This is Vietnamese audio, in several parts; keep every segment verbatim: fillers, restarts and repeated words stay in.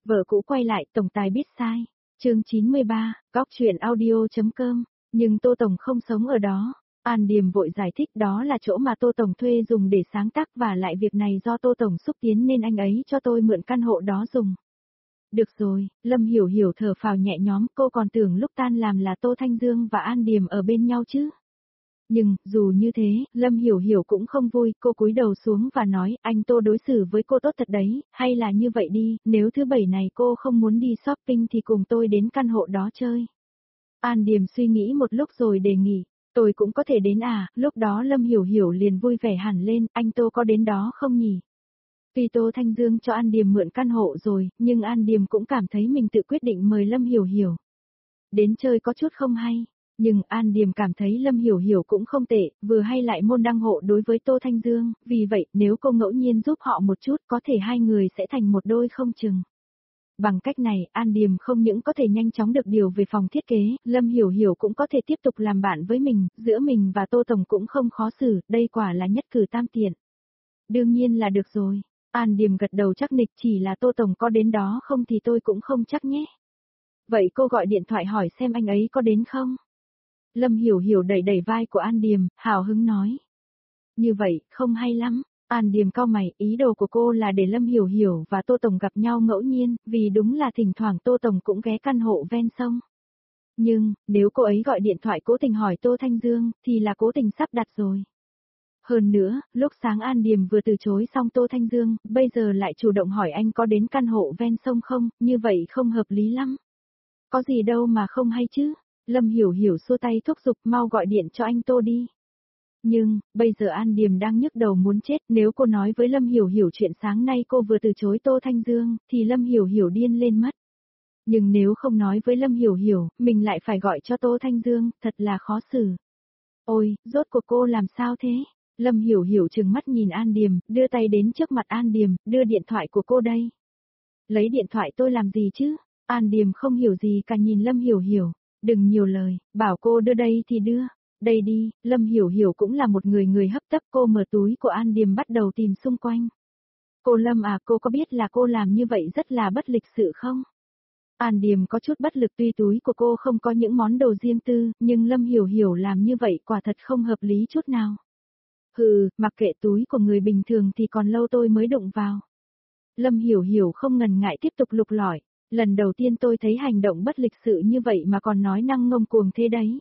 Vợ cũ quay lại, tổng tài biết sai. Chương chín mươi ba, Góc truyện audio.com. Nhưng Tô Tổng không sống ở đó. An Điềm vội giải thích đó là chỗ mà Tô Tổng thuê dùng để sáng tác, và lại việc này do Tô Tổng xúc tiến nên anh ấy cho tôi mượn căn hộ đó dùng. Được rồi, Lâm Hiểu Hiểu thở phào nhẹ nhõm, cô còn tưởng lúc tan làm là Tô Thanh Dương và An Điềm ở bên nhau chứ. Nhưng, dù như thế, Lâm Hiểu Hiểu cũng không vui, cô cúi đầu xuống và nói, anh Tô đối xử với cô tốt thật đấy, hay là như vậy đi, nếu thứ bảy này cô không muốn đi shopping thì cùng tôi đến căn hộ đó chơi. An Điềm suy nghĩ một lúc rồi đề nghị, tôi cũng có thể đến à, lúc đó Lâm Hiểu Hiểu liền vui vẻ hẳn lên, anh Tô có đến đó không nhỉ? Tuy Tô Thanh Dương cho An Điềm mượn căn hộ rồi, nhưng An Điềm cũng cảm thấy mình tự quyết định mời Lâm Hiểu Hiểu. Đến chơi có chút không hay. Nhưng An Điềm cảm thấy Lâm Hiểu Hiểu cũng không tệ, vừa hay lại môn đăng hộ đối với Tô Thanh Dương, vì vậy nếu cô ngẫu nhiên giúp họ một chút có thể hai người sẽ thành một đôi không chừng. Bằng cách này, An Điềm không những có thể nhanh chóng được điều về phòng thiết kế, Lâm Hiểu Hiểu cũng có thể tiếp tục làm bạn với mình, giữa mình và Tô Tổng cũng không khó xử, đây quả là nhất cử tam tiện. Đương nhiên là được rồi. An Điềm gật đầu chắc nịch, chỉ là Tô Tổng có đến đó không thì tôi cũng không chắc nhé. Vậy cô gọi điện thoại hỏi xem anh ấy có đến không? Lâm Hiểu Hiểu đẩy đẩy vai của An Điềm, hào hứng nói. Như vậy, không hay lắm. An Điềm cau mày, ý đồ của cô là để Lâm Hiểu Hiểu và Tô Tổng gặp nhau ngẫu nhiên, vì đúng là thỉnh thoảng Tô Tổng cũng ghé căn hộ ven sông. Nhưng, nếu cô ấy gọi điện thoại cố tình hỏi Tô Thanh Dương, thì là cố tình sắp đặt rồi. Hơn nữa, lúc sáng An Điềm vừa từ chối xong Tô Thanh Dương, bây giờ lại chủ động hỏi anh có đến căn hộ ven sông không, như vậy không hợp lý lắm. Có gì đâu mà không hay chứ. Lâm Hiểu Hiểu xua tay thúc giục, mau gọi điện cho anh Tô đi. Nhưng, bây giờ An Điềm đang nhức đầu muốn chết, nếu cô nói với Lâm Hiểu Hiểu chuyện sáng nay cô vừa từ chối Tô Thanh Dương, thì Lâm Hiểu Hiểu điên lên mất. Nhưng nếu không nói với Lâm Hiểu Hiểu, mình lại phải gọi cho Tô Thanh Dương, thật là khó xử. Ôi, rốt cuộc cô làm sao thế? Lâm Hiểu Hiểu trừng mắt nhìn An Điềm, đưa tay đến trước mặt An Điềm, đưa điện thoại của cô đây. Lấy điện thoại tôi làm gì chứ? An Điềm không hiểu gì cả nhìn Lâm Hiểu Hiểu. Đừng nhiều lời, bảo cô đưa đây thì đưa. Đây đi, Lâm Hiểu Hiểu cũng là một người người hấp tấp, cô mở túi của An Điềm bắt đầu tìm xung quanh. Cô Lâm à, cô có biết là cô làm như vậy rất là bất lịch sự không? An Điềm có chút bất lực, tuy túi của cô không có những món đồ riêng tư, nhưng Lâm Hiểu Hiểu làm như vậy quả thật không hợp lý chút nào. Hừ, mặc kệ túi của người bình thường thì còn lâu tôi mới đụng vào. Lâm Hiểu Hiểu không ngần ngại tiếp tục lục lọi. Lần đầu tiên tôi thấy hành động bất lịch sự như vậy mà còn nói năng ngông cuồng thế đấy.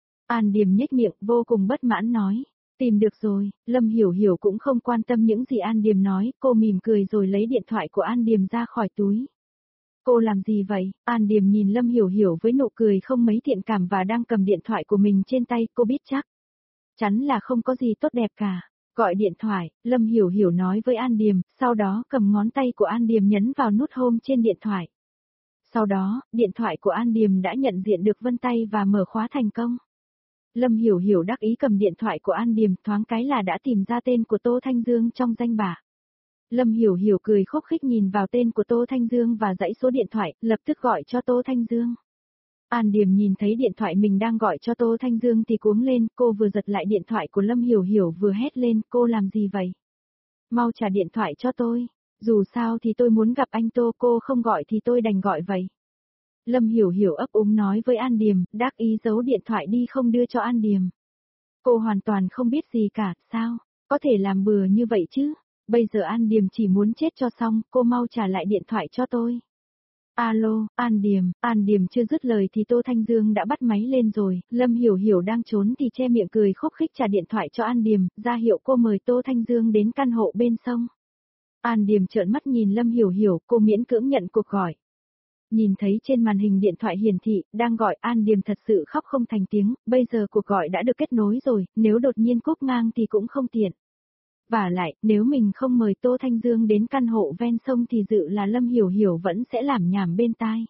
An Điềm nhếch miệng, vô cùng bất mãn nói. Tìm được rồi, Lâm Hiểu Hiểu cũng không quan tâm những gì An Điềm nói, cô mỉm cười rồi lấy điện thoại của An Điềm ra khỏi túi. Cô làm gì vậy? An Điềm nhìn Lâm Hiểu Hiểu với nụ cười không mấy thiện cảm và đang cầm điện thoại của mình trên tay, cô biết chắc. Chắn là không có gì tốt đẹp cả. Gọi điện thoại, Lâm Hiểu Hiểu nói với An Điềm, sau đó cầm ngón tay của An Điềm nhấn vào nút home trên điện thoại. Sau đó, điện thoại của An Điềm đã nhận diện được vân tay và mở khóa thành công. Lâm Hiểu Hiểu đắc ý cầm điện thoại của An Điềm, thoáng cái là đã tìm ra tên của Tô Thanh Dương trong danh bạ. Lâm Hiểu Hiểu cười khúc khích nhìn vào tên của Tô Thanh Dương và dãy số điện thoại, lập tức gọi cho Tô Thanh Dương. An Điềm nhìn thấy điện thoại mình đang gọi cho Tô Thanh Dương thì cuống lên, cô vừa giật lại điện thoại của Lâm Hiểu Hiểu vừa hét lên, cô làm gì vậy? Mau trả điện thoại cho tôi. Dù sao thì tôi muốn gặp anh Tô, cô không gọi thì tôi đành gọi vậy. Lâm Hiểu Hiểu ấp úng nói với An Điềm, đắc ý giấu điện thoại đi không đưa cho An Điềm. Cô hoàn toàn không biết gì cả, sao? Có thể làm bừa như vậy chứ? Bây giờ An Điềm chỉ muốn chết cho xong, cô mau trả lại điện thoại cho tôi. Alo, An Điềm, An Điềm chưa dứt lời thì Tô Thanh Dương đã bắt máy lên rồi, Lâm Hiểu Hiểu đang trốn thì che miệng cười khúc khích trả điện thoại cho An Điềm, ra hiệu cô mời Tô Thanh Dương đến căn hộ bên sông. An Điềm trợn mắt nhìn Lâm Hiểu Hiểu, cô miễn cưỡng nhận cuộc gọi. Nhìn thấy trên màn hình điện thoại hiển thị, đang gọi, An Điềm thật sự khóc không thành tiếng, bây giờ cuộc gọi đã được kết nối rồi, nếu đột nhiên cúp ngang thì cũng không tiện. Vả lại, nếu mình không mời Tô Thanh Dương đến căn hộ ven sông thì dự là Lâm Hiểu Hiểu vẫn sẽ làm nhảm bên tai.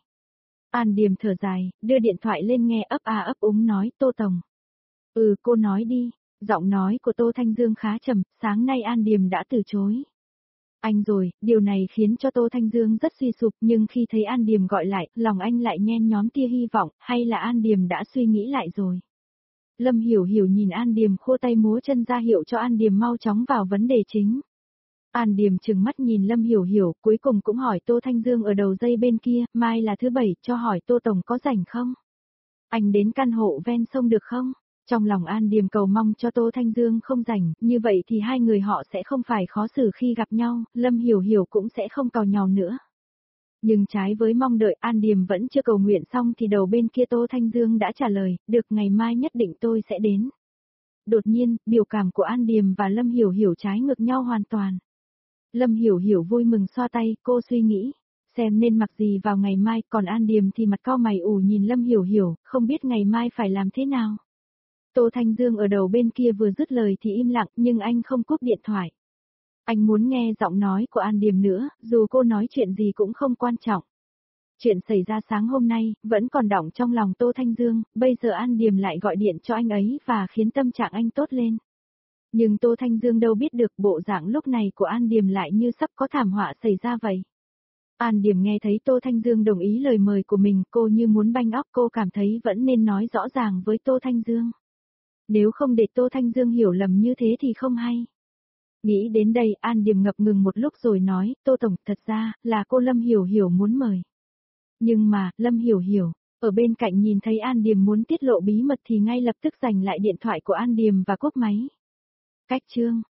An Điềm thở dài, đưa điện thoại lên nghe ấp a ấp úng nói, Tô Tổng. Ừ, cô nói đi. Giọng nói của Tô Thanh Dương khá trầm, sáng nay An Điềm đã từ chối. Anh rồi, điều này khiến cho Tô Thanh Dương rất suy sụp, nhưng khi thấy An Điềm gọi lại, lòng anh lại nhen nhóm tia hy vọng, hay là An Điềm đã suy nghĩ lại rồi. Lâm Hiểu Hiểu nhìn An Điềm khô tay múa chân ra hiệu cho An Điềm mau chóng vào vấn đề chính. An Điềm trừng mắt nhìn Lâm Hiểu Hiểu, cuối cùng cũng hỏi Tô Thanh Dương ở đầu dây bên kia, mai là thứ bảy, cho hỏi Tô Tổng có rảnh không? Anh đến căn hộ ven sông được không? Trong lòng An Điềm cầu mong cho Tô Thanh Dương không rảnh, như vậy thì hai người họ sẽ không phải khó xử khi gặp nhau, Lâm Hiểu Hiểu cũng sẽ không càu nhàu nữa. Nhưng trái với mong đợi, An Điềm vẫn chưa cầu nguyện xong thì đầu bên kia Tô Thanh Dương đã trả lời, được, ngày mai nhất định tôi sẽ đến. Đột nhiên, biểu cảm của An Điềm và Lâm Hiểu Hiểu trái ngược nhau hoàn toàn. Lâm Hiểu Hiểu vui mừng xoa tay, cô suy nghĩ, xem nên mặc gì vào ngày mai, còn An Điềm thì mặt cau mày ủ nhìn Lâm Hiểu Hiểu, không biết ngày mai phải làm thế nào. Tô Thanh Dương ở đầu bên kia vừa dứt lời thì im lặng, nhưng anh không cúp điện thoại. Anh muốn nghe giọng nói của An Điềm nữa, dù cô nói chuyện gì cũng không quan trọng. Chuyện xảy ra sáng hôm nay, vẫn còn đọng trong lòng Tô Thanh Dương, bây giờ An Điềm lại gọi điện cho anh ấy và khiến tâm trạng anh tốt lên. Nhưng Tô Thanh Dương đâu biết được bộ dạng lúc này của An Điềm lại như sắp có thảm họa xảy ra vậy. An Điềm nghe thấy Tô Thanh Dương đồng ý lời mời của mình, cô như muốn banh óc, cô cảm thấy vẫn nên nói rõ ràng với Tô Thanh Dương. Nếu không để Tô Thanh Dương hiểu lầm như thế thì không hay. Nghĩ đến đây, An Điềm ngập ngừng một lúc rồi nói, Tô Tổng, thật ra, là cô Lâm Hiểu Hiểu muốn mời. Nhưng mà, Lâm Hiểu Hiểu, ở bên cạnh nhìn thấy An Điềm muốn tiết lộ bí mật thì ngay lập tức giành lại điện thoại của An Điềm và cúp máy. Cách chương